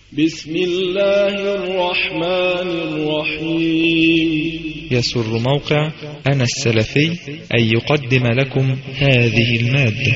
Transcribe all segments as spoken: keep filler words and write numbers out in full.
بسم الله الرحمن الرحيم. يسر موقع أنا السلفي أن يقدم لكم هذه المادة.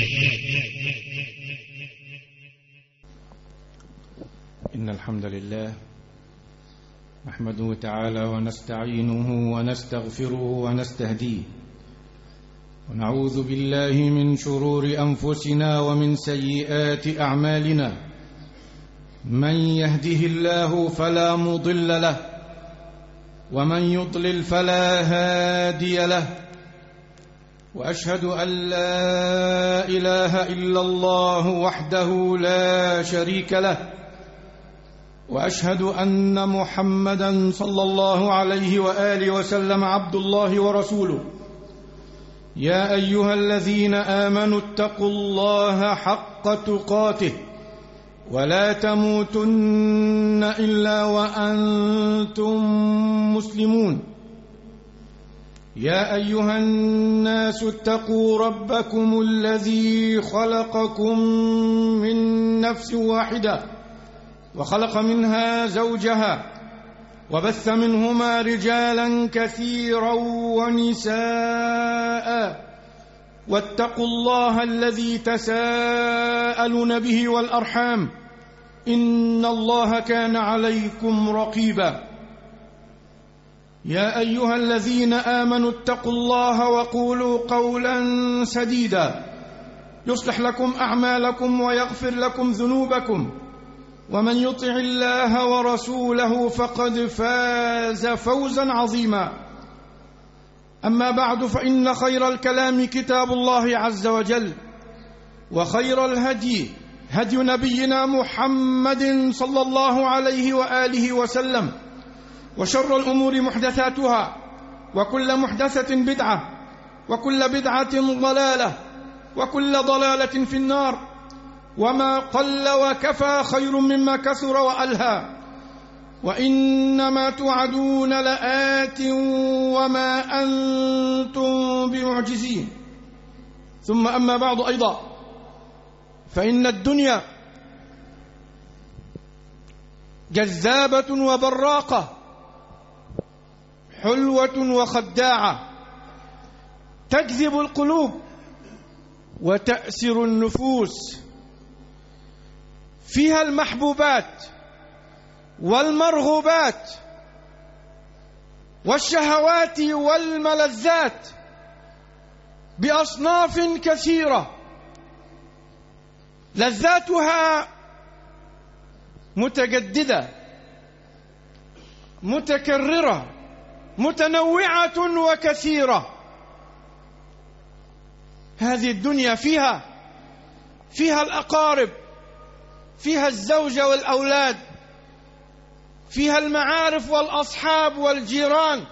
إن الحمد لله نحمده تعالى ونستعينه ونستغفره ونستهديه، ونعوذ بالله من شرور أنفسنا ومن سيئات أعمالنا. من يهده الله فلا مضل له، ومن يضلل فلا هادي له، وأشهد أن لا إله إلا الله وحده لا شريك له، وأشهد أن محمدًا صلى الله عليه وآله وسلم عبد الله ورسوله. يا أيها الذين آمنوا اتقوا الله حق تقاته ولا تموتن إلا وأنتم مسلمون. يا أيها الناس اتقوا ربكم الذي خلقكم من نفس واحدة وخلق منها زوجها وبث منهما رجالا كثيرا ونساء، واتقوا الله الذي تساءلون به والأرحام إن الله كان عليكم رقيبا. يا أيها الذين آمنوا اتقوا الله وقولوا قولا سديدا يصلح لكم أعمالكم ويغفر لكم ذنوبكم، ومن يطع الله ورسوله فقد فاز فوزا عظيما. أما بعد، فإن خير الكلام كتاب الله عز وجل، وخير الهدي هدي نبينا محمد صلى الله عليه وآله وسلم، وشر الأمور محدثاتها، وكل محدثة بدعة، وكل بدعة ضلالة، وكل ضلالة في النار. وما قل وكفى خير مما كثر وألهى، وإنما توعدون لآت وما أنتم بمعجزين. ثم أما بعد أيضا، فإن الدنيا جذابة وبراقة، حلوة وخداعة، تجذب القلوب وتأسر النفوس. فيها المحبوبات والمرغوبات والشهوات والملذات بأصناف كثيرة، لذاتها متجددة متكررة متنوعة وكثيرة. هذه الدنيا فيها فيها الأقارب، فيها الزوجة والأولاد، فيها المعارف والأصحاب والجيران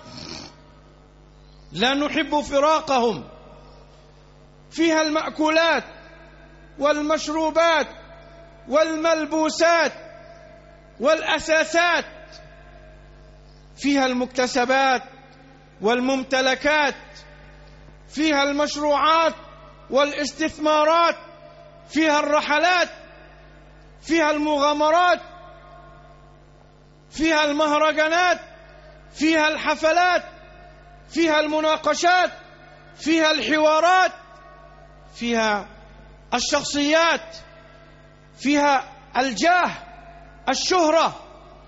لا نحب فراقهم، فيها المأكولات والمشروبات والملبوسات والأساسات، فيها المكتسبات والممتلكات، فيها المشروعات والاستثمارات، فيها الرحلات، فيها المغامرات، فيها المهرجانات، فيها الحفلات، فيها المناقشات، فيها الحوارات، فيها الشخصيات، فيها الجاه، الشهرة،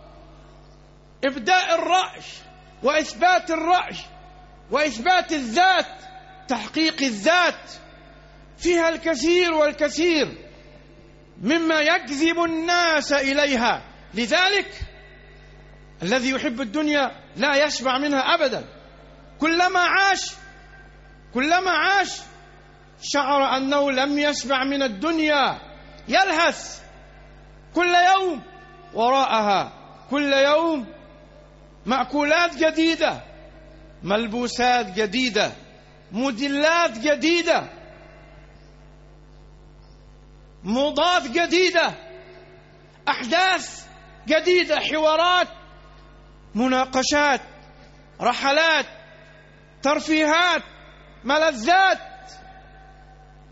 إبداء الرأي وإثبات الرأي وإثبات الذات، تحقيق الذات. فيها الكثير والكثير مما يجذب الناس إليها. لذلك الذي يحب الدنيا لا يشبع منها أبدا. كلما عاش كلما عاش شعر أنه لم يشبع من الدنيا، يلهث كل يوم وراءها، كل يوم مأكولات جديدة، ملبوسات جديدة، موديلات جديدة، موضات جديدة، أحداث جديدة، حوارات، مناقشات، رحلات، ترفيهات، ملذات،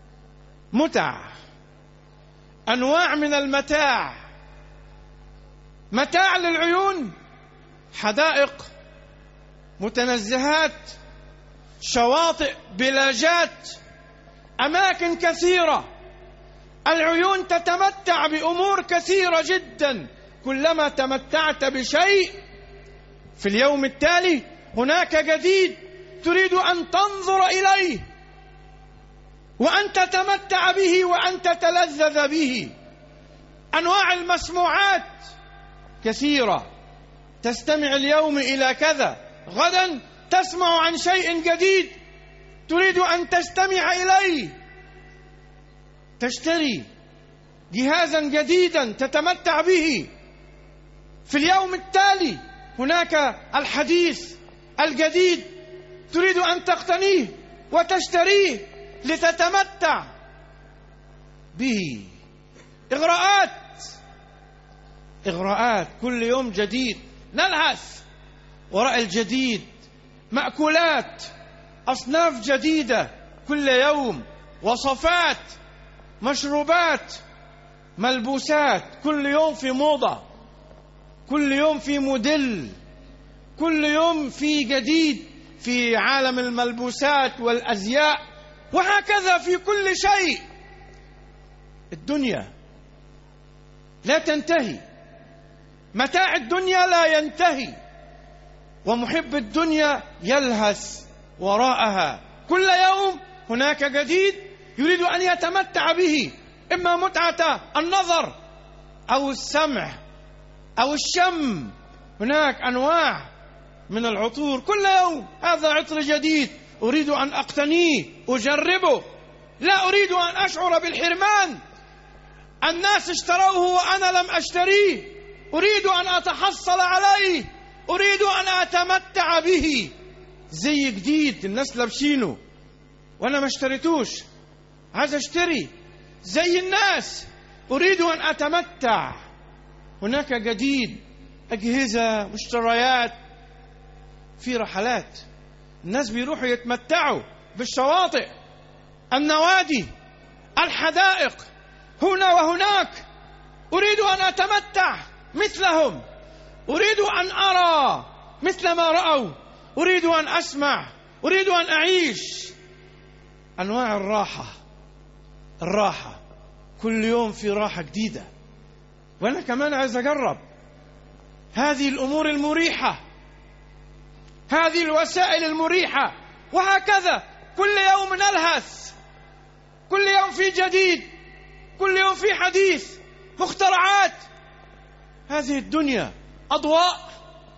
متع، أنواع من المتاع، متاع للعيون، حدائق، متنزهات، شواطئ، بلاجات، أماكن كثيرة. العيون تتمتع بأمور كثيرة جدا. كلما تمتعت بشيء في اليوم التالي هناك جديد تريد أن تنظر إليه وأن تتمتع به وأن تتلذذ به. أنواع المسموعات كثيرة. تستمع اليوم إلى كذا، غدا تسمع عن شيء جديد تريد أن تستمع إليه. تشتري جهازا جديدا تتمتع به. في اليوم التالي هناك الحديث الجديد تريد أن تقتنيه وتشتريه لتتمتع به. إغراءات إغراءات كل يوم جديد، نلهث وراء الجديد. مأكولات، أصناف جديدة كل يوم، وصفات، مشروبات، ملبوسات، كل يوم في موضة، كل يوم في موديل، كل يوم في جديد في عالم الملبوسات والأزياء، وهكذا في كل شيء. الدنيا لا تنتهي، متاع الدنيا لا ينتهي، ومحب الدنيا يلهث وراءها. كل يوم هناك جديد يريد أن يتمتع به، إما متعة النظر أو السمع أو الشم. هناك أنواع من العطور كل يوم. هذا عطر جديد أريد أن أقتنيه، أجربه، لا أريد أن أشعر بالحرمان. الناس اشتروه وأنا لم أشتريه، أريد أن أتحصل عليه، أريد أن أتمتع به. زي جديد الناس لابسينه وأنا ما اشتريتوش، عايز أشتري زي الناس، أريد أن أتمتع. هناك جديد، أجهزة، مشتريات، في رحلات، الناس بيروحوا يتمتعوا بالشواطئ، النوادي، الحدائق، هنا وهناك. أريد أن أتمتع مثلهم، أريد أن أرى مثل ما رأوا، أريد أن أسمع، أريد أن أعيش. أنواع الراحة، الراحة كل يوم في راحة جديدة، وأنا كمان عايز أجرب هذه الأمور المريحة، هذه الوسائل المريحة، وهكذا كل يوم نلهث، كل يوم في جديد، كل يوم في حديث، مخترعات. هذه الدنيا أضواء،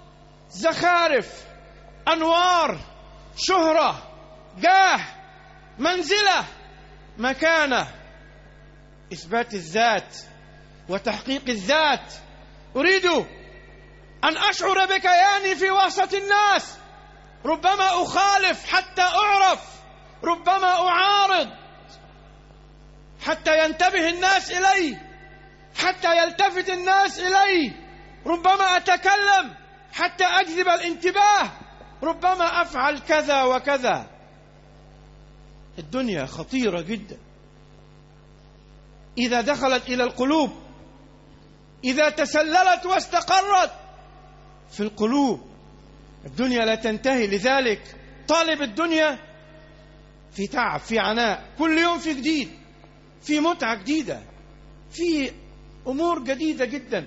زخارف، أنوار، شهرة، جاه، منزلة، مكانة، إثبات الذات وتحقيق الذات. أريد أن أشعر بكياني في وسط الناس، ربما أخالف حتى أعرف، ربما أعارض حتى ينتبه الناس إلي، حتى يلتفت الناس إلي، ربما أتكلم حتى أجذب الانتباه، ربما أفعل كذا وكذا. الدنيا خطيرة جدا إذا دخلت إلى القلوب، إذا تسللت واستقرت في القلوب. الدنيا لا تنتهي، لذلك طالب الدنيا في تعب، في عناء، كل يوم في جديد، في متعة جديدة، في أمور جديدة جدا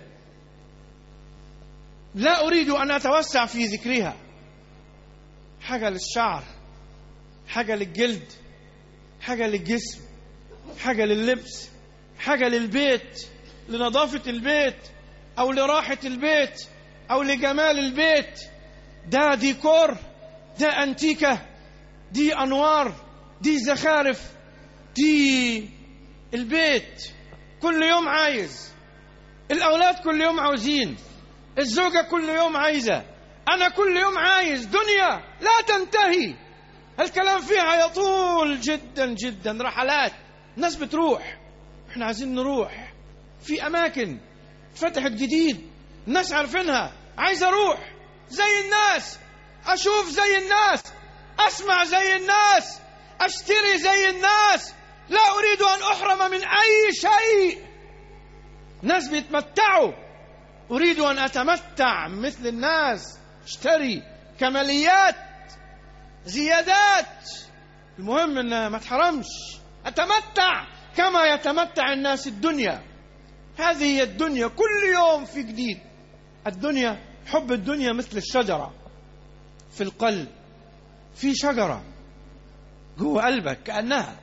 لا أريد أن أتوسع في ذكرها. حاجة للشعر، حاجة للجلد، حاجة للجسم، حاجة لللبس، حاجة للبيت، لنظافة البيت أو لراحة البيت أو لجمال البيت. ده ديكور، ده أنتيكة، دي أنوار، دي زخارف، دي البيت. كل يوم عايز، الأولاد كل يوم عاوزين، الزوجة كل يوم عايزة، أنا كل يوم عايز. دنيا لا تنتهي، الكلام فيها يطول جدا جدا. رحلات، الناس بتروح، احنا عايزين نروح في أماكن فتحت جديد، الناس عارفينها، عايز أروح زي الناس، أشوف زي الناس، أسمع زي الناس، أشتري زي الناس. لا أريد أن أحرم من أي شيء. ناس بيتمتعوا أريد أن أتمتع مثل الناس، اشتري كماليات زيادات، المهم أن ما تحرمش، أتمتع كما يتمتع الناس الدنيا. هذه هي الدنيا، كل يوم في جديد. الدنيا، حب الدنيا مثل الشجرة في القلب. في شجرة جوه قلبك، كأنها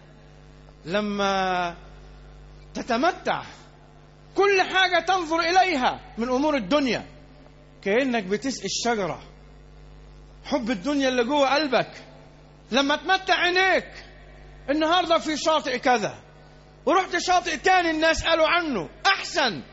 لما تتمتع كل حاجة تنظر إليها من أمور الدنيا كأنك بتسقي الشجرة. حب الدنيا اللي جوه قلبك لما تمتع عينيك، النهاردة في شاطئ كذا ورحت شاطئ تاني الناس قالوا عنه أحسن،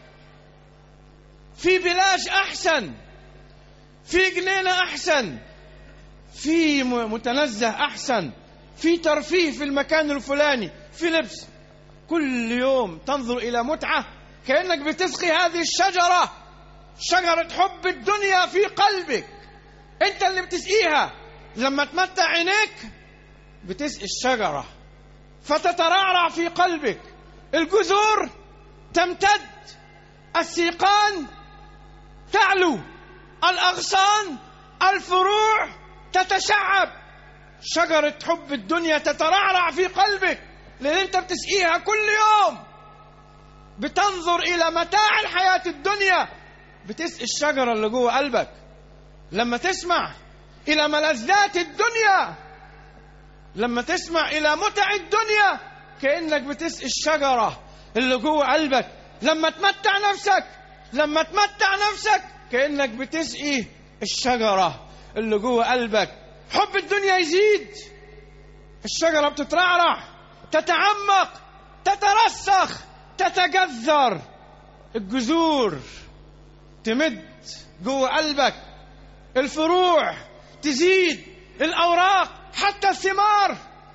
في بلاج أحسن، في جنينة أحسن، في متنزه أحسن، في ترفيه في المكان الفلاني، في لبس. كل يوم تنظر إلى متعة كأنك بتسقي هذه الشجرة، شجرة حب الدنيا في قلبك، أنت اللي بتسقيها. لما تمتع عينيك بتسقي الشجرة فتترعرع في قلبك، الجذور تمتد، السيقان تعلو، الأغصان، الفروع تتشعب. شجرة حب الدنيا تترعرع في قلبك لأن أنت بتسقيها كل يوم. بتنظر إلى متاع الحياة الدنيا، بتسقي الشجرة اللي جوه قلبك. لما تسمع إلى ملذات الدنيا، لما تسمع إلى متع الدنيا، كأنك بتسقي الشجرة اللي جوه قلبك. لما تمتع نفسك، لما تمتع نفسك كأنك بتسقي الشجرة اللي جوه قلبك. حب الدنيا يزيد، الشجرة بتترعرع، تتعمق، تترسخ، تتجذر، الجذور تمد جوه قلبك، الفروع تزيد، الأوراق، حتى الثمار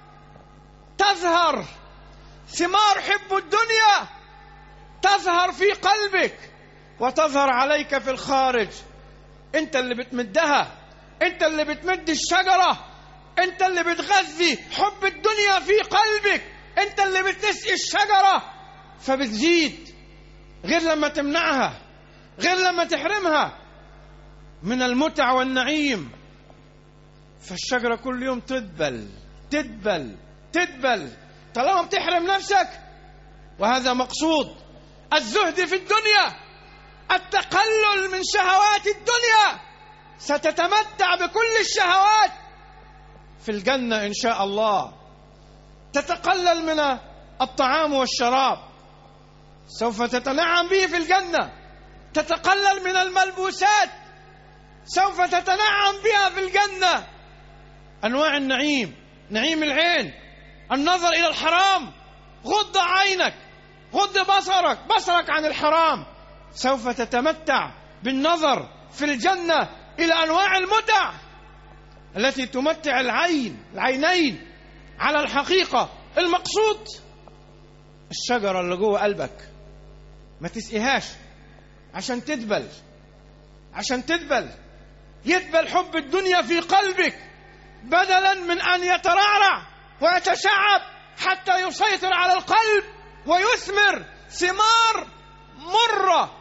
تظهر. ثمار حب الدنيا تظهر في قلبك وتظهر عليك في الخارج. انت اللي بتمدها، انت اللي بتمد الشجرة، انت اللي بتغذي حب الدنيا في قلبك، انت اللي بتسقي الشجرة فبتزيد، غير لما تمنعها، غير لما تحرمها من المتع والنعيم. فالشجرة كل يوم تدبل تدبل تدبل طالما بتحرم نفسك. وهذا مقصود الزهد في الدنيا، التقلل من شهوات الدنيا. ستتمتع بكل الشهوات في الجنة إن شاء الله. تتقلل من الطعام والشراب، سوف تتنعم به في الجنة. تتقلل من الملبوسات، سوف تتنعم بها في الجنة. أنواع النعيم، نعيم العين، النظر إلى الحرام، غض عينك، غض بصرك، بصرك عن الحرام. سوف تتمتع بالنظر في الجنة إلى أنواع المتع التي تمتع العين، العينين على الحقيقة. المقصود الشجرة اللي جوه قلبك ما تسقيهاش عشان تدبل، عشان تدبل. يدبل حب الدنيا في قلبك بدلا من أن يترعرع ويتشعب حتى يسيطر على القلب ويثمر ثمار مرة.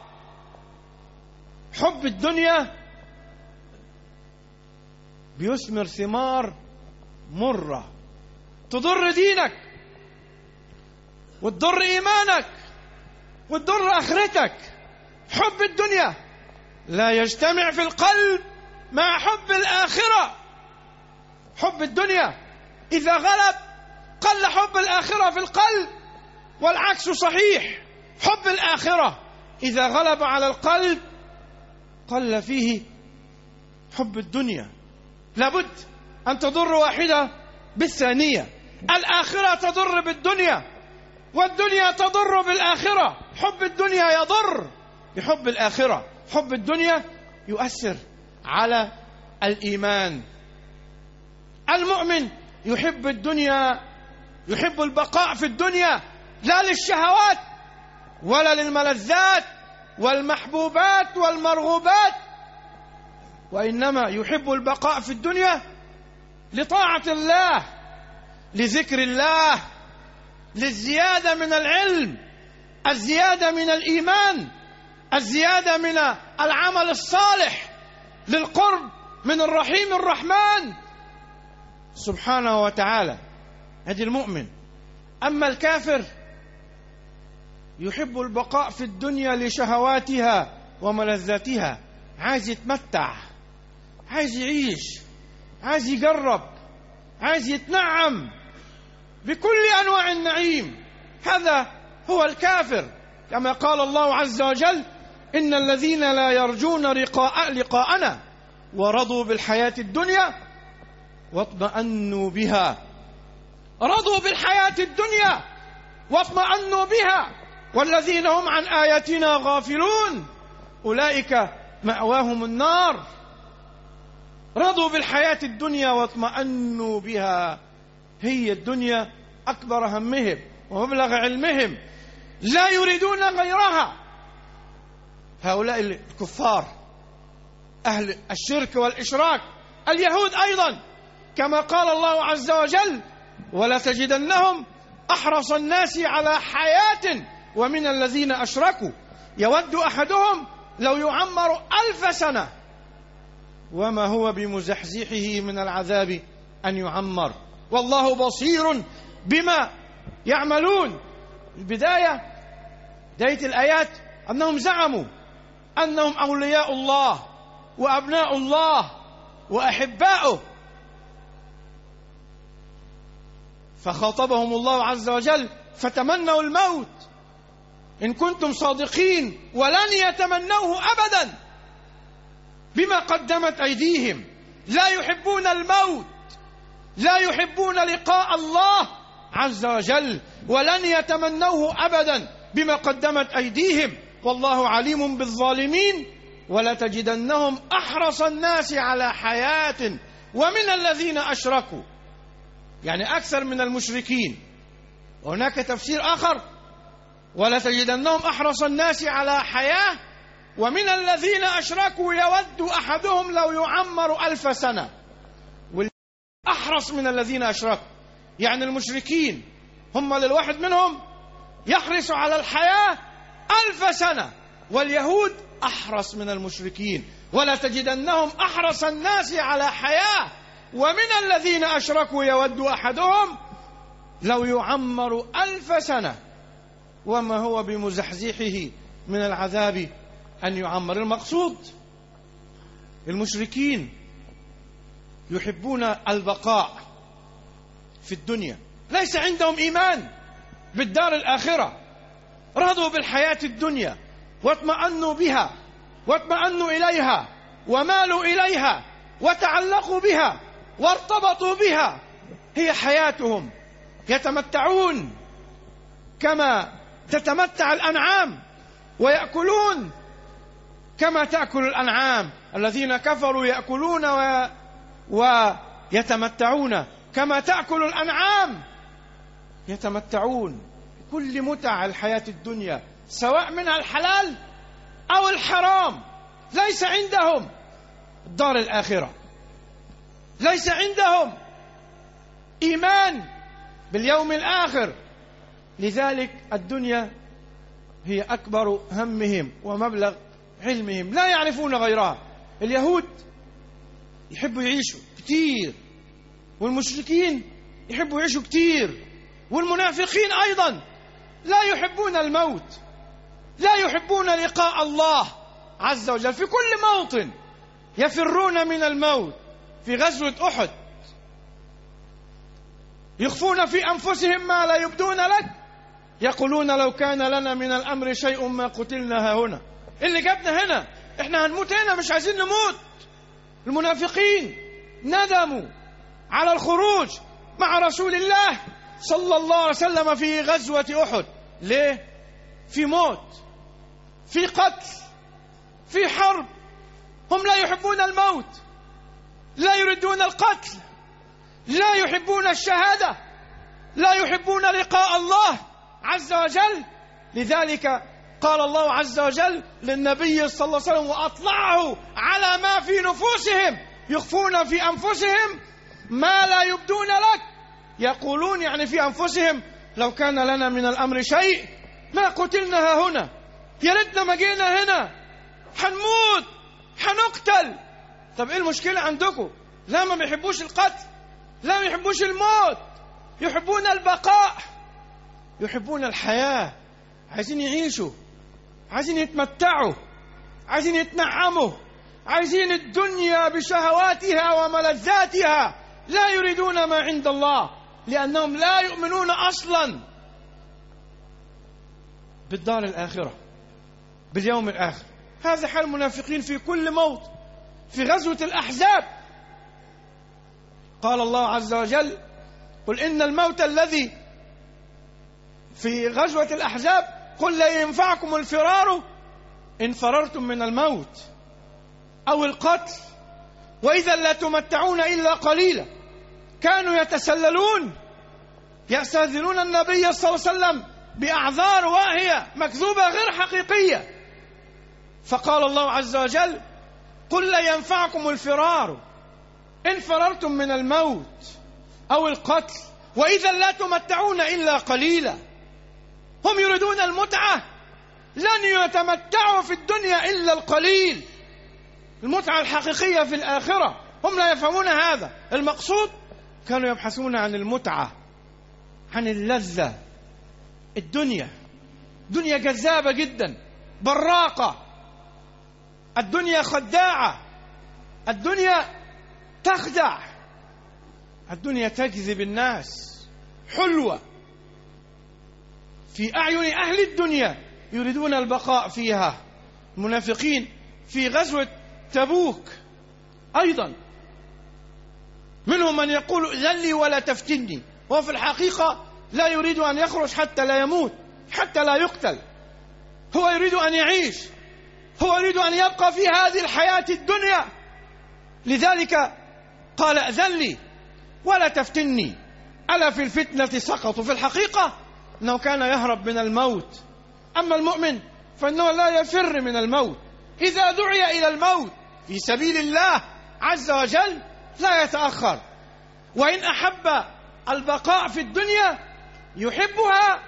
حب الدنيا بيثمر ثمار مرة تضر دينك وتضر إيمانك وتضر آخرتك. حب الدنيا لا يجتمع في القلب مع حب الآخرة. حب الدنيا إذا غلب قل حب الآخرة في القلب، والعكس صحيح. حب الآخرة إذا غلب على القلب قل فيه حب الدنيا. لابد أن تضر واحدة بالثانية. الآخرة تضر بالدنيا والدنيا تضر بالآخرة. حب الدنيا يضر بحب الآخرة. حب الدنيا يؤثر على الإيمان. المؤمن يحب الدنيا، يحب البقاء في الدنيا، لا للشهوات ولا للملذات والمحبوبات والمرغوبات، وإنما يحب البقاء في الدنيا لطاعة الله، لذكر الله، للزيادة من العلم، الزيادة من الإيمان، الزيادة من العمل الصالح للقرب من الرحيم الرحمن سبحانه وتعالى. هذه المؤمن. أما الكافر يحب البقاء في الدنيا لشهواتها وملذاتها، عايز يتمتع، عايز يعيش، عايز يجرب، عايز يتنعم بكل أنواع النعيم. هذا هو الكافر، كما قال الله عز وجل: إن الذين لا يرجون لقاء لقاءنا ورضوا بالحياة الدنيا واطمأنوا بها. رضوا بالحياة الدنيا واطمأنوا بها، والذين هم عن آياتنا غافلون أولئك مأواهم النار. رضوا بالحياة الدنيا واطمأنوا بها، هي الدنيا أكبر همهم ومبلغ علمهم، لا يريدون غيرها. هؤلاء الكفار أهل الشرك والإشراك، اليهود أيضا، كما قال الله عز وجل: ولا تجدنهم أحرص الناس على حياة ومن الذين أشركوا يود أحدهم لو يعمر ألف سنة وما هو بمزحزحه من العذاب أن يعمر والله بصير بما يعملون. البداية بداية الآيات أنهم زعموا أنهم أولياء الله وأبناء الله وأحباؤه، فخاطبهم الله عز وجل: فتمنوا الموت إن كنتم صادقين ولن يتمنوه أبدا بما قدمت أيديهم. لا يحبون الموت، لا يحبون لقاء الله عز وجل، ولن يتمنوه أبدا بما قدمت أيديهم، والله عليم بالظالمين. ولا تجدنهم أحرص الناس على حياة ومن الذين أشركوا، يعني أكثر من المشركين. وهناك تفسير آخر: ولا تجدنهم أحرص الناس على حياة ومن الذين أشركوا يود أحدهم لو يعمر ألف سنة. والأحرص من الذين أشركوا يعني المشركين هم للواحد منهم يحرص على الحياة ألف سنة، واليهود أحرص من المشركين. ولا تجدنهم أحرص الناس على حياة ومن الذين أشركوا يود أحدهم لو يعمر ألف سنة وما هو بمزحزحه من العذاب أن يعمر. المقصود المشركين يحبون البقاء في الدنيا، ليس عندهم إيمان بالدار الآخرة، رضوا بالحياة الدنيا واطمأنوا بها واطمأنوا إليها ومالوا إليها وتعلقوا بها وارتبطوا بها، هي حياتهم. يتمتعون كما تتمتع الأنعام ويأكلون كما تأكل الأنعام. الذين كفروا يأكلون و... ويتمتعون كما تأكل الأنعام، يتمتعون كل متع الحياة الدنيا سواء منها الحلال أو الحرام. ليس عندهم الدار الآخرة، ليس عندهم إيمان باليوم الآخر، لذلك الدنيا هي أكبر همهم ومبلغ علمهم، لا يعرفون غيرها. اليهود يحبوا يعيشوا كتير، والمشركين يحبوا يعيشوا كتير، والمنافقين أيضا لا يحبون الموت، لا يحبون لقاء الله عز وجل. في كل موطن يفرون من الموت. في غزوة أحد يخفون في أنفسهم ما لا يبدون لك، يقولون لو كان لنا من الأمر شيء ما قتلنا هنا. اللي جابنا هنا احنا هنموت هنا، مش عايزين نموت. المنافقين ندموا على الخروج مع رسول الله صلى الله عليه وسلم في غزوة أحد. ليه؟ في موت، في قتل، في حرب. هم لا يحبون الموت، لا يريدون القتل، لا يحبون الشهادة، لا يحبون لقاء الله عز وجل. لذلك قال الله عز وجل للنبي صلى الله عليه وسلم: وأطلعه على ما في نفوسهم، يخفون في أنفسهم ما لا يبدون لك. يقولون يعني في أنفسهم: لو كان لنا من الأمر شيء ما قتلنا هنا. يا ريتنا ما جينا هنا، هنموت، هنقتل. طب ايه المشكلة عندكم؟ لا، ما بيحبوش القتل، لا ما بيحبوش الموت، يحبون البقاء، يحبون الحياة، عايزين يعيشوا، عايزين يتمتعوا، عايزين يتنعموا، عايزين الدنيا بشهواتها وملذاتها، لا يريدون ما عند الله، لأنهم لا يؤمنون أصلا بالدار الآخرة، باليوم الآخر. هذا حال المنافقين في كل موت. في غزوة الأحزاب قال الله عز وجل: قل إن الموت الذي في غزوة الأحزاب قل لا ينفعكم الفرار إن فررتم من الموت أو القتل وإذا لا تمتعون إلا قليلا. كانوا يتسللون يستأذنون النبي صلى الله عليه وسلم بأعذار واهية مكذوبة غير حقيقية، فقال الله عز وجل: قل لا ينفعكم الفرار إن فررتم من الموت أو القتل وإذا لا تمتعون إلا قليلا. هم يريدون المتعة، لن يتمتعوا في الدنيا إلا القليل. المتعة الحقيقية في الآخرة هم لا يفهمون هذا. المقصود كانوا يبحثون عن المتعة، عن اللذة. الدنيا دنيا جذابة جدا، براقة، الدنيا خداعة، الدنيا تخدع، الدنيا تجذب الناس، حلوة في أعين أهل الدنيا، يريدون البقاء فيها. المنافقين في غزوة تبوك أيضا منهم من يقول ائذن لي ولا تفتني، وهو في الحقيقة لا يريد أن يخرج حتى لا يموت، حتى لا يقتل. هو يريد أن يعيش، هو يريد أن يبقى في هذه الحياة الدنيا. لذلك قال ائذن لي ولا تفتني ألا في الفتنة سقطوا. في الحقيقة أنه كان يهرب من الموت. أما المؤمن فإنه لا يفر من الموت، إذا دعي إلى الموت في سبيل الله عز وجل لا يتأخر. وإن أحب البقاء في الدنيا يحبها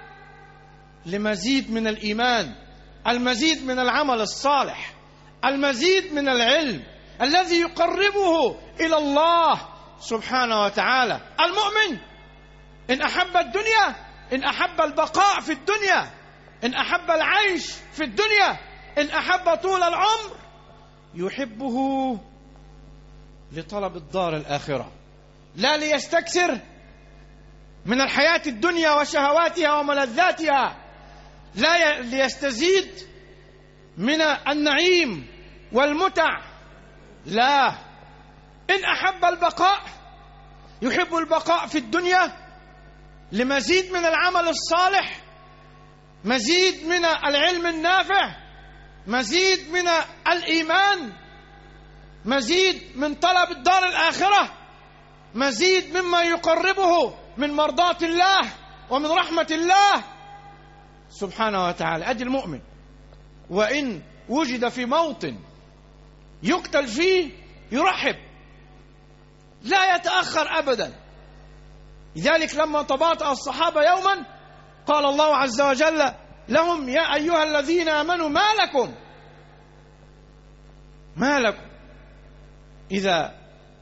لمزيد من الإيمان، المزيد من العمل الصالح، المزيد من العلم الذي يقربه إلى الله سبحانه وتعالى. المؤمن إن أحب الدنيا، إن أحب البقاء في الدنيا، إن أحب العيش في الدنيا، إن أحب طول العمر، يحبه لطلب الدار الآخرة، لا ليستكثر من الحياة الدنيا وشهواتها وملذاتها، لا ليستزيد من النعيم والمتع، لا. إن أحب البقاء يحب البقاء في الدنيا لمزيد من العمل الصالح، مزيد من العلم النافع، مزيد من الإيمان، مزيد من طلب الدار الآخرة، مزيد مما يقربه من مرضاة الله ومن رحمة الله سبحانه وتعالى. أدي المؤمن. وإن وجد في موطن يقتل فيه يرحب، لا يتأخر أبدا. لذلك لما تباطأ الصحابة يوما قال الله عز وجل لهم: يا أيها الذين آمنوا ما لكم ما لكم إذا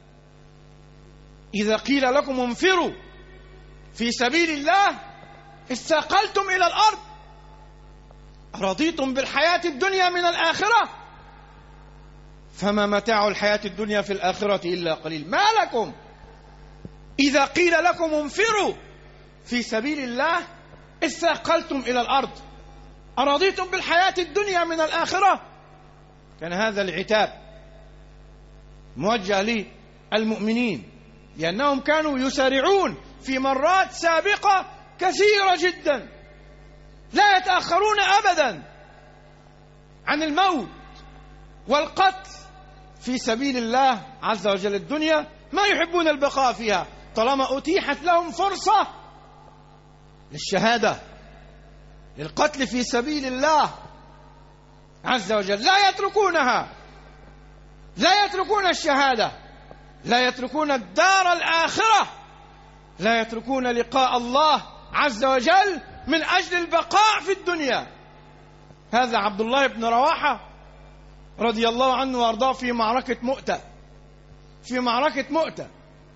إذا قيل لكم انفروا في سبيل الله استثقلتم إلى الأرض رضيتم بالحياة الدنيا من الآخرة فما متاع الحياة الدنيا في الآخرة إلا قليل. ما لكم إذا قيل لكم انفروا في سبيل الله استثقلتم إلى الأرض أرضيتم بالحياة الدنيا من الآخرة. كان هذا العتاب موجه للمؤمنين، لأنهم كانوا يسارعون في مرات سابقة كثيرة جدا، لا يتأخرون أبدا عن الموت والقتل في سبيل الله عز وجل. الدنيا ما يحبون البقاء فيها، طالما أتيحت لهم فرصة للشهادة، للقتل في سبيل الله عز وجل، لا يتركونها، لا يتركون الشهادة، لا يتركون الدار الآخرة، لا يتركون لقاء الله عز وجل من أجل البقاء في الدنيا. هذا عبد الله بن رواحة رضي الله عنه وارضاه في معركة مؤتة. في معركة مؤتة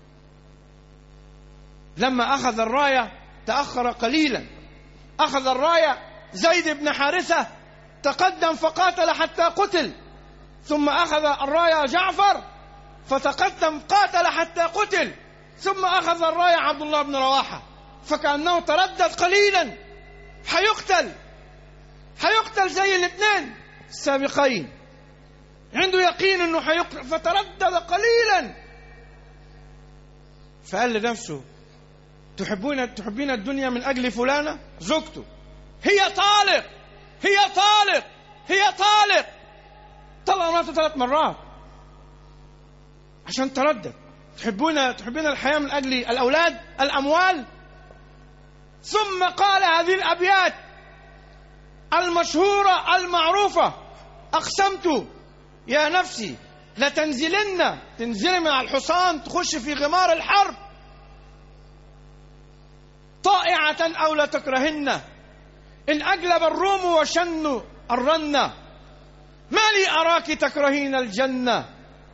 لما أخذ الراية تأخر قليلا. أخذ الراية زيد بن حارثة تقدم فقاتل حتى قتل، ثم أخذ الراية جعفر فتقدم قاتل حتى قتل، ثم أخذ الراية عبد الله بن رواحة، فكأنه تردد قليلا، حيقتل حيقتل زي الاثنين السابقين، عنده يقين انه حيقتل، فتردد قليلا. فقال لنفسه تحبون تحبين الدنيا من اجل فلانة زوجته، هي طالق هي طالق هي طالق طلق مراته ثلاث مرات عشان تردد. تحبون تحبين الحياة من اجل الاولاد الاموال. ثم قال هذه الابيات المشهورة المعروفة: أقسمت يا نفسي لتنزلن، تنزل من على الحصان تخش في غمار الحرب، طائعة أو لا تكرهن، إن أجلب الروم وشن الرنة، ما لي أراك تكرهين الجنة.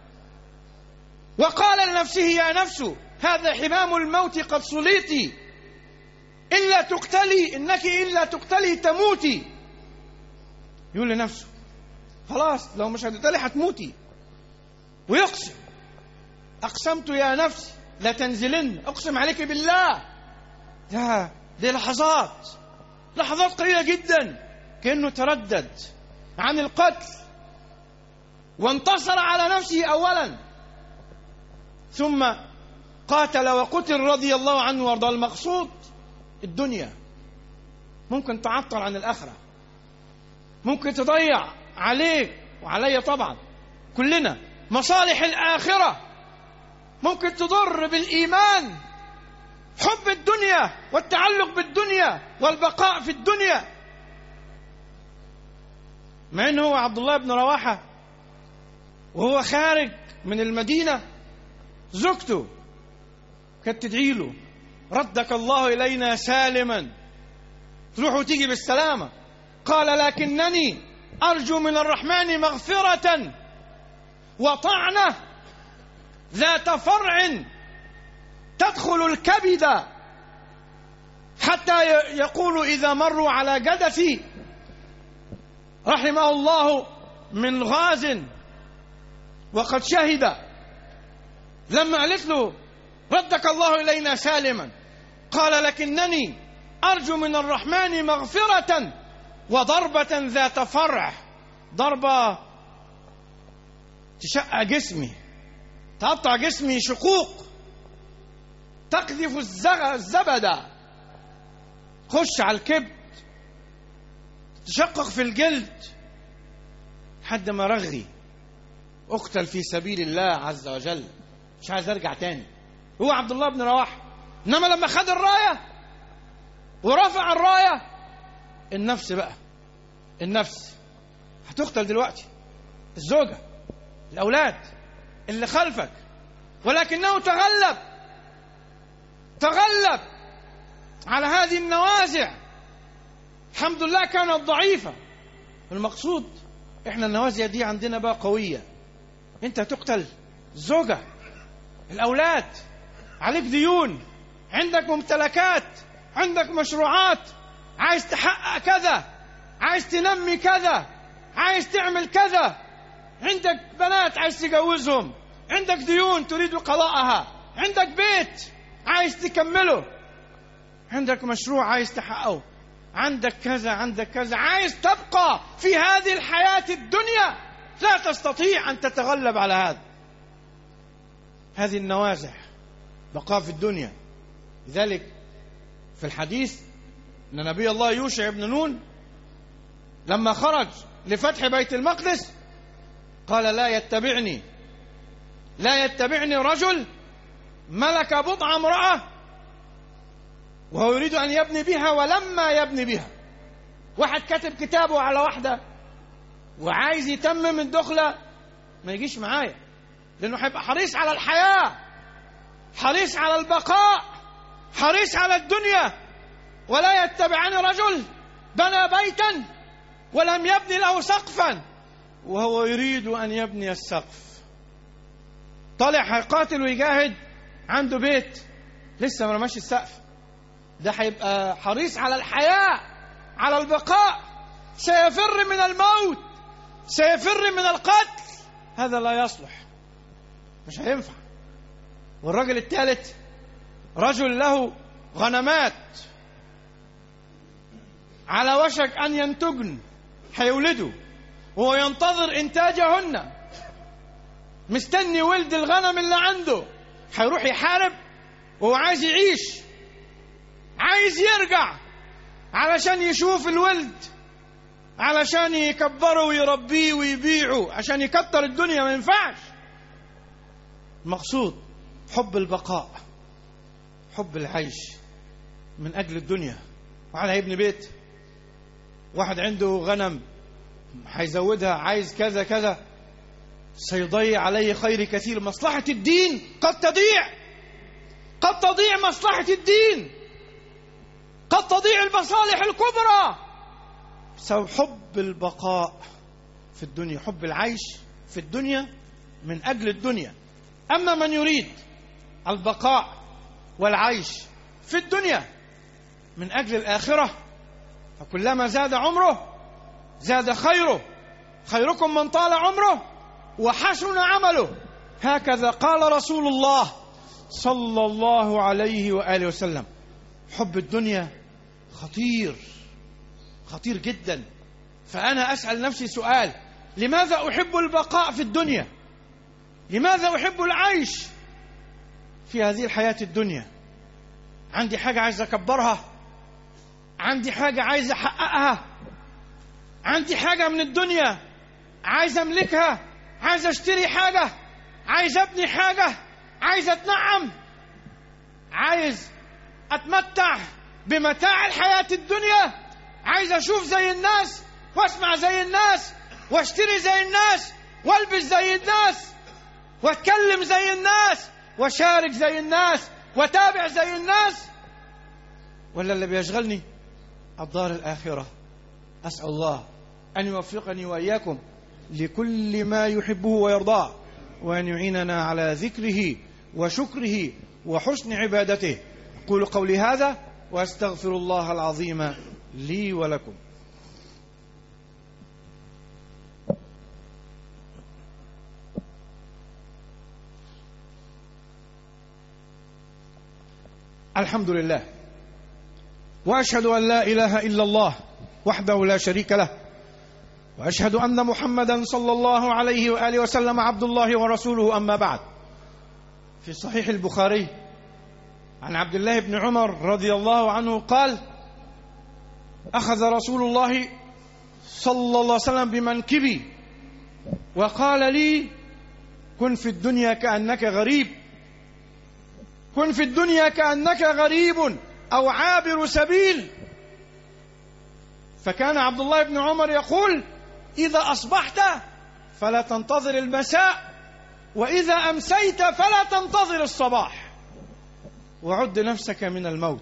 وقال لنفسه يا نفس هذا حمام الموت قد صليتي، إلا تقتلي إنك إلا تقتلي تموتي. يقول لنفسه خلاص لو مش هتقتلي هتموتي، ويقسم: أقسمت يا نفس لا تنزلن، أقسم عليك بالله. ده دي لحظات لحظات قليلة جدا كأنه تردد عن القتل وانتصر على نفسه أولا، ثم قاتل وقتل رضي الله عنه وارضاه. المقصود الدنيا ممكن تعطل عن الآخرة، ممكن تضيع عليك وعلي طبعا كلنا مصالح الآخرة، ممكن تضر بالإيمان، حب الدنيا والتعلق بالدنيا والبقاء في الدنيا. مع أنه هو عبد الله بن رواحة وهو خارج من المدينة زوجته كانت تدعي له: ردك الله إلينا سالما، تروح وتيجي بالسلامة. قال: لكنني أرجو من الرحمن مغفرة وطعنة ذات فرع تدخل الكبد، حتى يقول إذا مروا على جدثي رحمه الله من غاز وقد شهد. لما قالت له ردك الله إلينا سالما، قال: لكنني أرجو من الرحمن مغفرة وضربة ذات فرع، ضربة تشقق جسمي، تقطع جسمي شقوق، تقذف الزبدة، خش على الكبد، تشقق في الجلد لحد ما رغي، اقتل في سبيل الله عز وجل، مش عايز ارجع تاني. هو عبد الله بن رواحة. انما لما خد الراية ورفع الراية، النفس بقى النفس هتقتل دلوقتي، الزوجة، الأولاد اللي خلفك، ولكنه تغلب تغلب على هذه النوازع. الحمد لله كانت ضعيفة. المقصود احنا النوازع دي عندنا بقى قوية. انت تقتل الزوجة، الأولاد، عليك ديون، عندك ممتلكات، عندك مشروعات، عايز تحقق كذا، عايز تنمي كذا، عايز تعمل كذا، عندك بنات عايز تجوزهم، عندك ديون تريد قضاءها، عندك بيت عايز تكمله، عندك مشروع عايز تحققه، عندك كذا عندك كذا، عايز تبقى في هذه الحياة الدنيا، لا تستطيع أن تتغلب على هذا. هذه النوازع بقاء في الدنيا. لذلك في الحديث أن نبي الله يوشع بن نون لما خرج لفتح بيت المقدس قال: لا يتبعني لا يتبعني رجل ملك بضع امرأة وهو يريد أن يبني بها ولما يبني بها. واحد كاتب كتابه على واحدة وعايز يتمم الدخلة، ما يجيش معايا، لأنه هيبقى حريص على الحياة، حريص على البقاء، حريص على الدنيا. ولا يتبعني رجل بنى بيتا ولم يبني له سقفا وهو يريد أن يبني السقف. طالع هيقاتل ويجاهد، عنده بيت لسه ما رماش السقف، ده هيبقى حريص على الحياة، على البقاء، سيفر من الموت، سيفر من القتل. هذا لا يصلح، مش هينفع. والرجل الثالث رجل له غنمات على وشك أن ينتجن، هيولدوا وهو ينتظر إنتاجهن، مستني ولد الغنم اللي عنده، هيروح يحارب وهو عايز يعيش، عايز يرجع علشان يشوف الولد، علشان يكبره ويربيه ويبيعه، عشان يكتر الدنيا. ما ينفعش. المقصود حب البقاء، حب العيش من أجل الدنيا. واحد هيبني بيت، واحد عنده غنم هيزودها، عايز كذا كذا، سيضيع عليه خير كثير. مصلحة الدين قد تضيع، قد تضيع مصلحة الدين، قد تضيع المصالح الكبرى بسبب حب البقاء في الدنيا، حب العيش في الدنيا من أجل الدنيا. أما من يريد البقاء والعيش في الدنيا من أجل الآخرة، فكلما زاد عمره زاد خيره. خيركم من طال عمره وحسن عمله، هكذا قال رسول الله صلى الله عليه وآله وسلم. حب الدنيا خطير، خطير جدا. فأنا أسأل نفسي سؤال: لماذا أحب البقاء في الدنيا؟ لماذا أحب العيش في هذه الحياة الدنيا؟ عندي حاجة عايز أكبرها، عندي حاجة عايز أحققها، عندي حاجة من الدنيا عايز أملكها، عايز أشتري حاجة، عايز أبني حاجة، عايز أتنعم، عايز أتمتع بمتاع الحياة الدنيا، عايز أشوف زي الناس وأسمع زي الناس وأشتري زي الناس وألبس زي الناس وأتكلم زي الناس وأشارك زي الناس وأتابع زي الناس، ولا اللي بيشغلني الدار الآخرة؟ أسأل الله أن يوفقني وإياكم لكل ما يحبه ويرضاه، وأن يعيننا على ذكره وشكره وحسن عبادته. أقول قولي هذا وأستغفر الله العظيم لي ولكم. الحمد لله، وأشهد أن لا إله إلا الله وحده لا شريك له، وأشهد أن محمدا صلى الله عليه وآله وسلم عبد الله ورسوله. أما بعد، في صحيح البخاري عن عبد الله بن عمر رضي الله عنه قال: أخذ رسول الله صلى الله عليه وسلم بمنكبي وقال لي: كن في الدنيا كأنك غريب، كن في الدنيا كأنك غريب أو عابر سبيل. فكان عبد الله بن عمر يقول: إذا أصبحت فلا تنتظر المساء، وإذا أمسيت فلا تنتظر الصباح، وعد نفسك من الموت.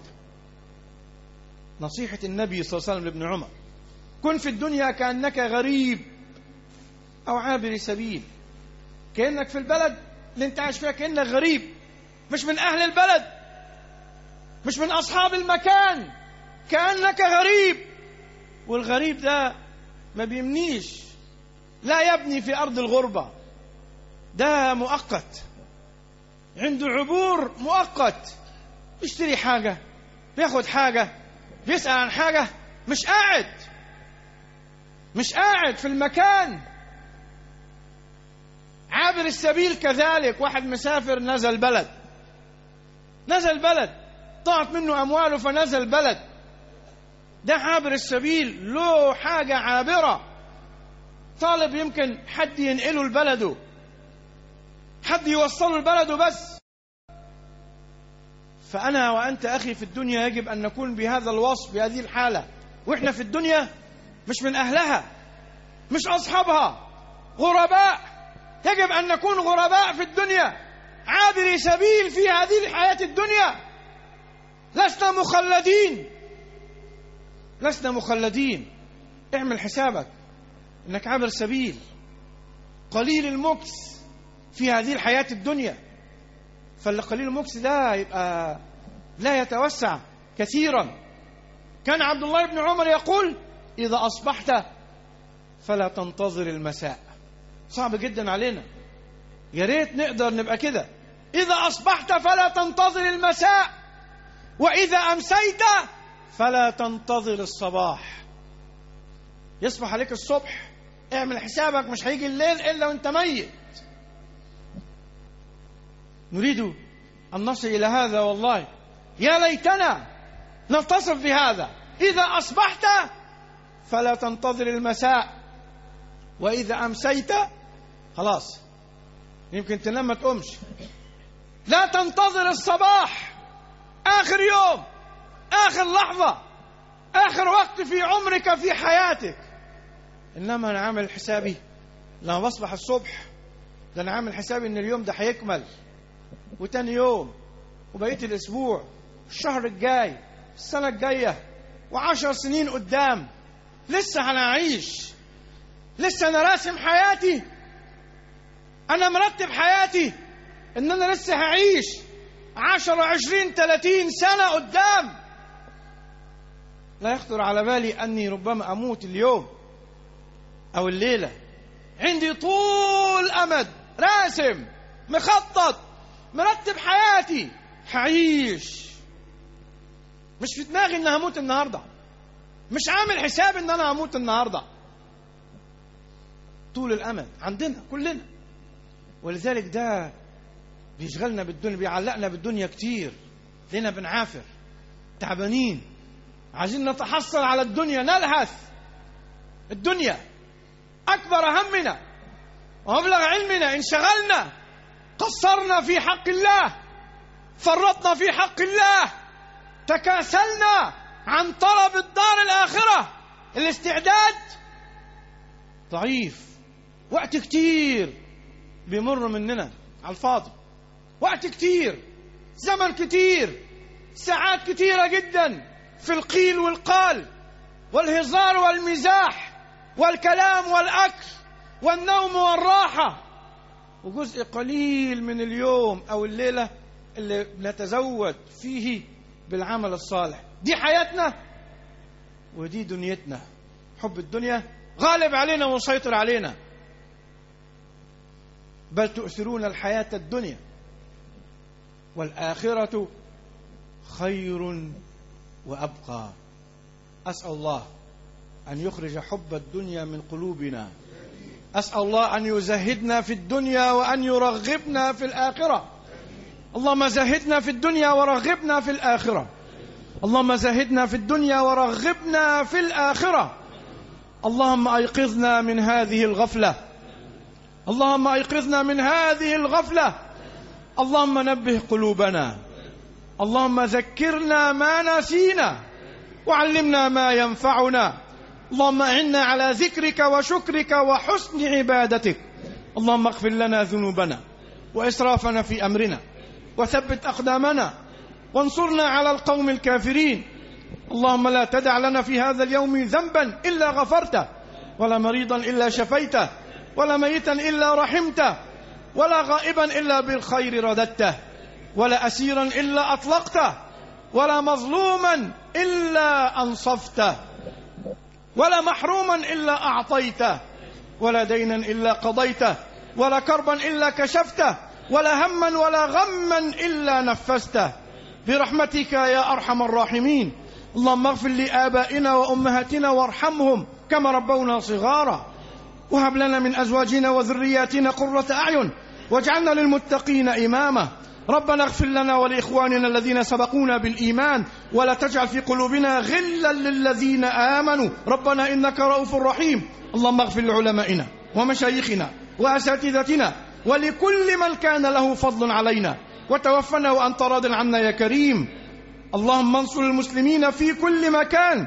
نصيحة النبي صلى الله عليه وسلم لابن عمر: كن في الدنيا كأنك غريب أو عابر سبيل. كأنك في البلد اللي انت عايش فيها كأنك غريب، مش من أهل البلد، مش من أصحاب المكان، كأنك غريب. والغريب ده ما بيمنيش، لا يبني في أرض الغربة، ده مؤقت، عنده عبور مؤقت، يشتري حاجة، بياخد حاجة، بيسأل عن حاجة، مش قاعد مش قاعد في المكان. عابر السبيل كذلك، واحد مسافر نزل بلد نزل بلد ضاعت منه أمواله فنزل بلد، ده عابر السبيل، له حاجة عابرة، طالب يمكن حد ينقله لبلده، حد يوصله لبلده بس. فأنا وأنت أخي في الدنيا يجب أن نكون بهذا الوصف، بهذه الحالة، وإحنا في الدنيا مش من أهلها، مش أصحابها، غرباء. يجب أن نكون غرباء في الدنيا، عابري سبيل في هذه الحياة الدنيا. لسنا مخلدين، لسنا مخلدين. اعمل حسابك انك عابر سبيل، قليل المكث في هذه الحياة الدنيا. فاللي قليل المكث ده يبقى لا يتوسع كثيرا. كان عبد الله بن عمر يقول: إذا أصبحت فلا تنتظر المساء. صعب جدا علينا، يا ريت نقدر نبقى كده. إذا أصبحت فلا تنتظر المساء، وإذا أمسيت فلا تنتظر الصباح. يصبح عليك الصبح، اعمل حسابك مش هيجي الليل إلا وانت ميت. نريد أن نصل إلى هذا، والله يا ليتنا نتصف بهذا. إذا أصبحت فلا تنتظر المساء، وإذا أمسيت خلاص يمكن تنام ما تقومش. لا تنتظر الصباح، آخر يوم، آخر لحظة، آخر وقت في عمرك في حياتك. إنما أنا عامل حسابي لما بصبح الصبح، ده أنا عامل حسابي إن اليوم ده هيكمل، وتاني يوم، وبقية الأسبوع، الشهر الجاي، السنة الجاية، وعشر سنين قدام. لسه هنعيش، لسه أنا راسم حياتي، أنا مرتب حياتي إن أنا لسه هعيش عشر عشرين ثلاثين سنة قدام. لا يخطر على بالي أني ربما أموت اليوم أو الليلة. عندي طول أمد، راسم، مخطط، مرتب حياتي، هعيش. مش في دماغي إن هموت النهاردة، مش عامل حساب إن أنا هموت النهاردة. طول الأمد عندنا كلنا، ولذلك ده بيشغلنا بالدنيا، بيعلقنا بالدنيا كتير. لنا بنعافر، تعبانين، عايزين نتحصل على الدنيا، نلهث. الدنيا أكبر همنا ومبلغ علمنا. انشغلنا، قصرنا في حق الله، فرطنا في حق الله، تكاسلنا عن طلب الدار الآخرة. الاستعداد ضعيف، وقت كتير بيمر مننا على الفاضي، وقت كتير، زمن كتير، ساعات كتيرة جدا في القيل والقال والهزار والمزاح والكلام والأكل والنوم والراحة، وجزء قليل من اليوم أو الليلة اللي نتزود فيه بالعمل الصالح. دي حياتنا ودي دنيتنا. حب الدنيا غالب علينا ومسيطر علينا. بل تؤثرون الحياة الدنيا والآخرة خير وأبقى. أسأل الله أن يخرج حب الدنيا من قلوبنا. أسأل الله أن يزهدنا في الدنيا وأن يرغبنا في الآخرة. اللهم زهدنا في الدنيا ورغبنا في الآخرة. اللهم زهدنا في الدنيا ورغبنا في الآخرة. اللهم أيقظنا من هذه الغفلة. اللهم أيقظنا من هذه الغفلة. اللهم نبه قلوبنا. اللهم ذكرنا ما نسينا وعلمنا ما ينفعنا. اللهم أعنا على ذكرك وشكرك وحسن عبادتك. اللهم اغفر لنا ذنوبنا وإسرافنا في أمرنا وثبت أقدامنا وانصرنا على القوم الكافرين. اللهم لا تدع لنا في هذا اليوم ذنبا إلا غفرته، ولا مريضا إلا شفيته، ولا ميتا إلا رحمته، ولا غائبا إلا بالخير رددته، ولا أسيرا إلا أطلقته، ولا مظلوما إلا أنصفته، ولا محروما إلا أعطيته، ولا دينا إلا قضيته، ولا كربا إلا كشفته، ولا هما ولا غما إلا نفسته، برحمتك يا أرحم الراحمين. اللهم اغفر لآبائنا وأمهاتنا وارحمهم كما ربونا صغارا، وهب لنا من أزواجنا وذرياتنا قرة أعين واجعلنا للمتقين إماما. ربنا اغفر لنا ولإخواننا الذين سبقونا بالإيمان، ولا تجعل في قلوبنا غلا للذين آمنوا ربنا إنك رؤوف رحيم. اللهم اغفر لعلمائنا ومشايخنا وأساتذتنا ولكل من كان له فضل علينا، وتوفنا وأنت راض عنا يا كريم. اللهم انصر المسلمين في كل مكان.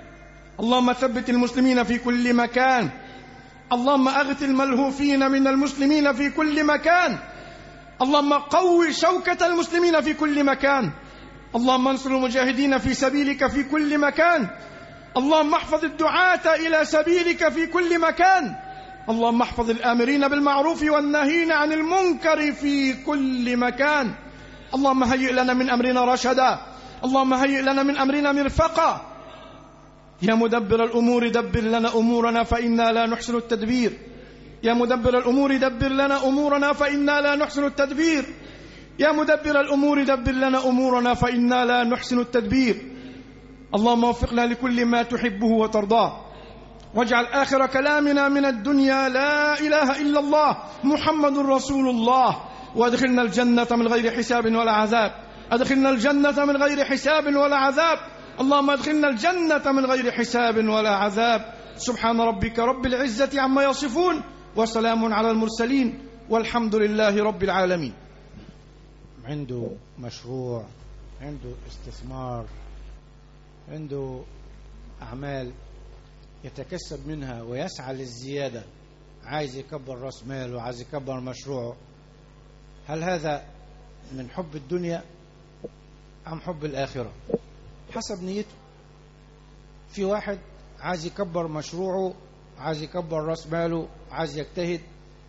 اللهم ثبت المسلمين في كل مكان. اللهم أغث الملهوفين من المسلمين في كل مكان. اللهم قوي شوكة المسلمين في كل مكان. اللهم انصر المجاهدين في سبيلك في كل مكان. اللهم احفظ الدعاة إلى سبيلك في كل مكان. اللهم احفظ الآمرين بالمعروف والناهين عن المنكر في كل مكان. اللهم هيئ لنا من أمرنا رشدا. اللهم هيئ لنا من أمرنا مرفقا. يا مدبر الأمور دبر لنا أمورنا فإنا لا نحسن التدبير. يا مدبر الأمور دبر لنا أمورنا فإنا لا نحسن التدبير. يا مدبر الأمور دبر لنا أمورنا فإنا لا نحسن التدبير. اللهم وفقنا لكل ما تحبه وترضاه، واجعل آخر كلامنا من الدنيا لا إله إلا الله محمد رسول الله، وادخلنا الجنة من غير حساب ولا عذاب. أدخلنا الجنة من غير حساب ولا عذاب. اللهم ادخلنا الجنة من غير حساب ولا عذاب. سبحان ربك رب العزة عما يصفون، وسلام على المرسلين، والحمد لله رب العالمين. عنده مشروع، عنده استثمار، عنده أعمال يتكسب منها ويسعى للزيادة، عايز يكبر رأس ماله وعايز يكبر مشروعه، هل هذا من حب الدنيا أم حب الآخرة؟ حسب نيته. في واحد عايز يكبر مشروعه، عايز يكبر رأس ماله، عايز يجتهد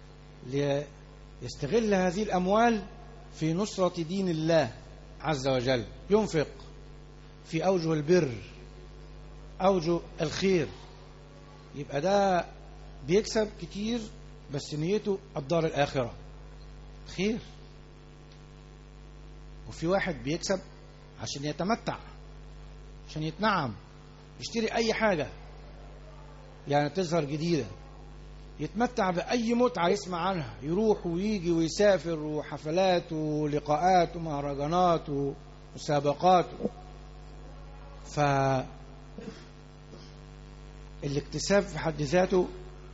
ليستغل هذه الأموال في نصرة دين الله عز وجل، ينفق في أوجه البر، أوجه الخير، يبقى ده بيكسب كتير بس نيته الدار الآخرة، خير. وفي واحد بيكسب عشان يتمتع، عشان يتنعم، يشتري أي حاجة يعني تظهر جديدة، يتمتع بأي متعة يسمع عنها، يروح ويجي ويسافر، وحفلات ولقاءات ومهرجانات ومسابقات. فالاكتساب في حد ذاته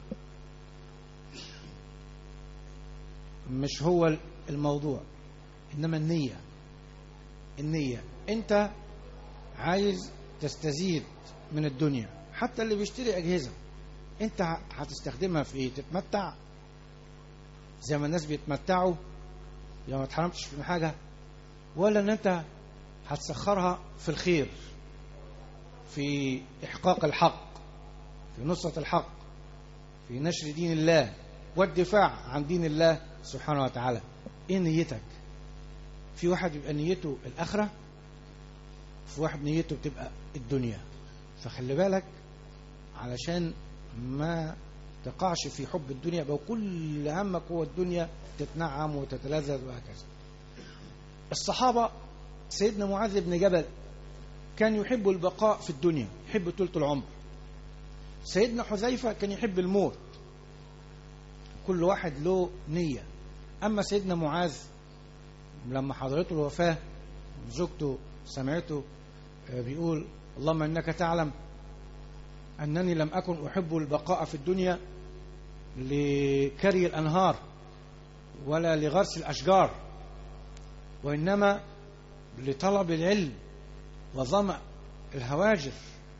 مش هو الموضوع، إنما النية. النية أنت عايز تستزيد من الدنيا، حتى اللي بيشتري أجهزة أنت هتستخدمها في إيه؟ تتمتع زي ما الناس بيتمتعوا، لو ما اتحرمتش من حاجة، ولا أن أنت هتسخرها في الخير، في إحقاق الحق، في نصرة الحق، في نشر دين الله والدفاع عن دين الله سبحانه وتعالى. إيه نيتك؟ في واحد يبقى نيته الآخرة، في واحد نيته بتبقى الدنيا. فخلي بالك علشان ما تقعش في حب الدنيا، بقى كل همك هو الدنيا، تتنعم وتتلذذ وهكذا. الصحابة سيدنا معاذ بن جبل كان يحب البقاء في الدنيا، يحب طولة العمر. سيدنا حذيفة كان يحب الموت. كل واحد له نية. أما سيدنا معاذ لما حضرته الوفاة زوجته سمعته بيقول: اللهم إنك تعلم أنني لم أكن أحب البقاء في الدنيا لكري الأنهار ولا لغرس الأشجار، وإنما لطلب العلم وظمأ الهواجر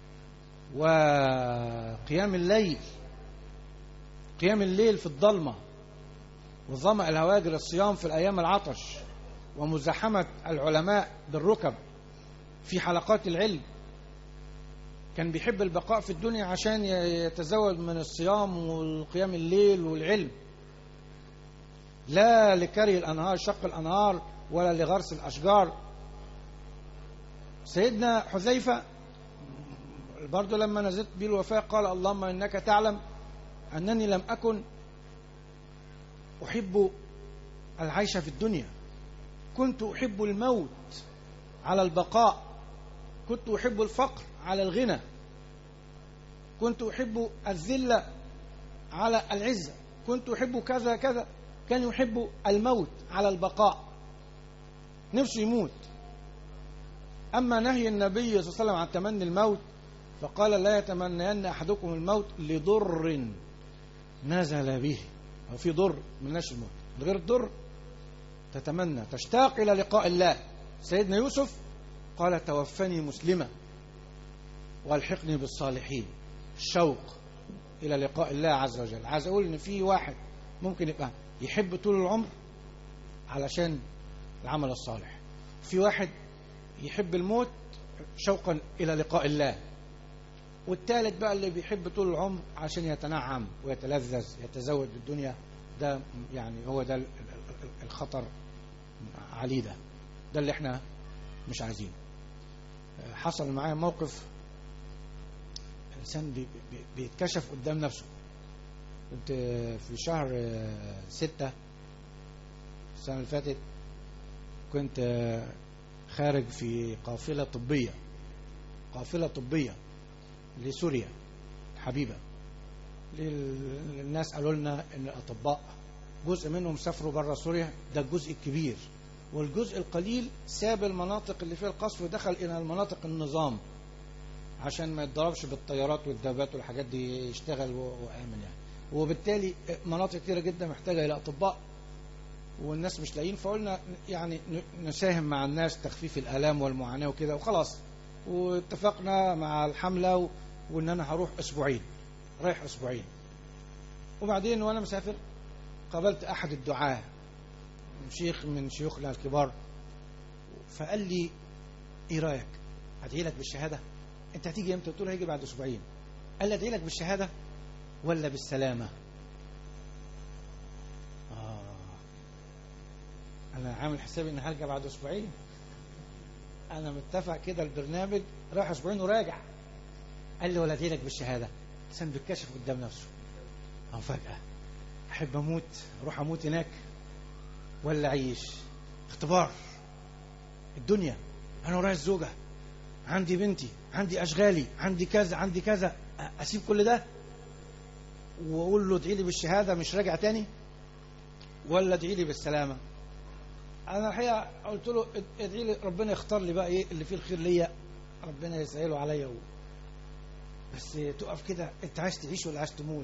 وقيام الليل، قيام الليل في الظلمة، وظمأ الهواجر الصيام في الأيام العطش، ومزاحمة العلماء بالركب في حلقات العلم. كان بيحب البقاء في الدنيا عشان يتزود من الصيام والقيام الليل والعلم، لا لكري الأنهار، شق الأنهار، ولا لغرس الأشجار. سيدنا حذيفة برضو لما نزلت به الوفاة قال: اللهم إنك تعلم أنني لم أكن أحب العيش في الدنيا، كنت أحب الموت على البقاء، كنت أحب الفقر على الغنى، كنت أحب الذلة على العزة، كنت أحب كذا كذا. كان يحب الموت على البقاء، نفسه يموت. أما نهي النبي صلى الله عليه وسلم عن تمني الموت فقال: لا يتمنين أحدكم الموت لضر نزل به، أو في ضر من نشر الموت، غير الضر تتمنى تشتاق إلى لقاء الله. سيدنا يوسف قال: توفني مسلمة والحقني بالصالحين، الشوق إلى لقاء الله عز وجل. عايز أقول إن في واحد ممكن يبقى يحب طول العمر علشان العمل الصالح، في واحد يحب الموت شوقا إلى لقاء الله، والثالث بقى اللي بيحب طول العمر عشان يتنعم ويتلذذ يتزود بالدنيا، ده يعني هو ده الخطر عليه، ده ده اللي احنا مش عايزينه. حصل معايا موقف، الإنسان بي بي بيتكشف قدام نفسه. كنت في شهر ستة السنة اللي فاتت، كنت خارج في قافلة طبية قافلة طبية لسوريا الحبيبة. الناس قالوا لنا ان الأطباء جزء منهم سافروا برا سوريا، ده الجزء الكبير، والجزء القليل ساب المناطق اللي فيها القصف ودخل الى المناطق النظام عشان ما يتضربش بالطيارات والدبابات والحاجات دي، يشتغل وآمن يعني. وبالتالي مناطق كتيرة جدا محتاجة الى أطباء والناس مش لاقيين، فقلنا يعني نساهم مع الناس تخفيف الآلام والمعاناة وكده وخلاص. واتفقنا مع الحملة وان انا هروح اسبوعين، رايح اسبوعين. وبعدين وانا مسافر قابلت احد الدعاة، شيخ من شيوخنا الكبار، فقال لي ايه رايك ادعي لك بالشهاده؟ انت هتيجي امتى؟ قلت له هيجي بعد اسبوعين. قال لي ادعي لك بالشهاده ولا بالسلامه؟ اه انا عامل حسابي ان هرجع بعد اسبوعين، انا متفق كده البرنامج رايح اسبوعين وراجع. قال لي ولا ادعي لك بالشهاده؟ الانسان بيتكشف قدام نفسه، او فجاه احب اموت، اروح اموت هناك ولا اعيش؟ اختبار الدنيا. انا ورايا الزوجه، عندي بنتي، عندي اشغالي، عندي كذا عندي كذا، اسيب كل ده واقول له ادعي لي بالشهاده مش راجع تاني، ولا ادعي لي بالسلامه؟ انا الحقيقه قلت له ادعي لي ربنا يختار لي بقى ايه اللي فيه الخير ليا، ربنا يسهله عليا و... بس تقف كده، انت عايز تعيش ولا عايز تموت؟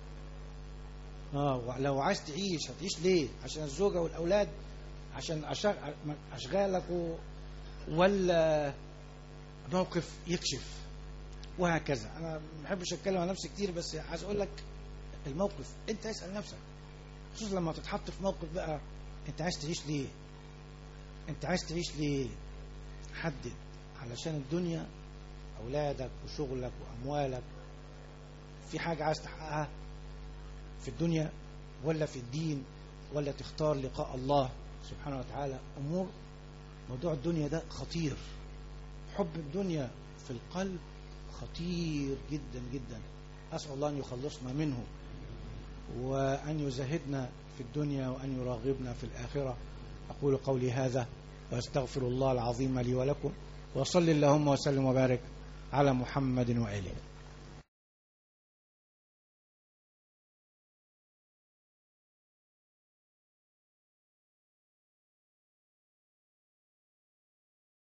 اه لو عايز تعيش هتعيش ليه؟ عشان الزوجه والاولاد، عشان اشغالك و... ولا موقف يكشف؟ وهكذا. انا ما بحبش اتكلم عن نفسي كتير، بس عايز اقول لك الموقف انت اسال نفسك، خصوصا لما تتحط في موقف بقى انت عايز تعيش ليه؟ انت عايز تعيش ليه؟ حدد. علشان الدنيا، اولادك وشغلك واموالك، في حاجه عايز تحققها في الدنيا ولا في الدين، ولا تختار لقاء الله سبحانه وتعالى؟ امور موضوع الدنيا ده خطير، حب الدنيا في القلب خطير جدا جدا. أسأل الله أن يخلصنا منه وأن يزهدنا في الدنيا وأن يراغبنا في الآخرة. أقول قولي هذا وأستغفر الله العظيم لي ولكم، وصل اللهم وسلم وبارك على محمد وآله.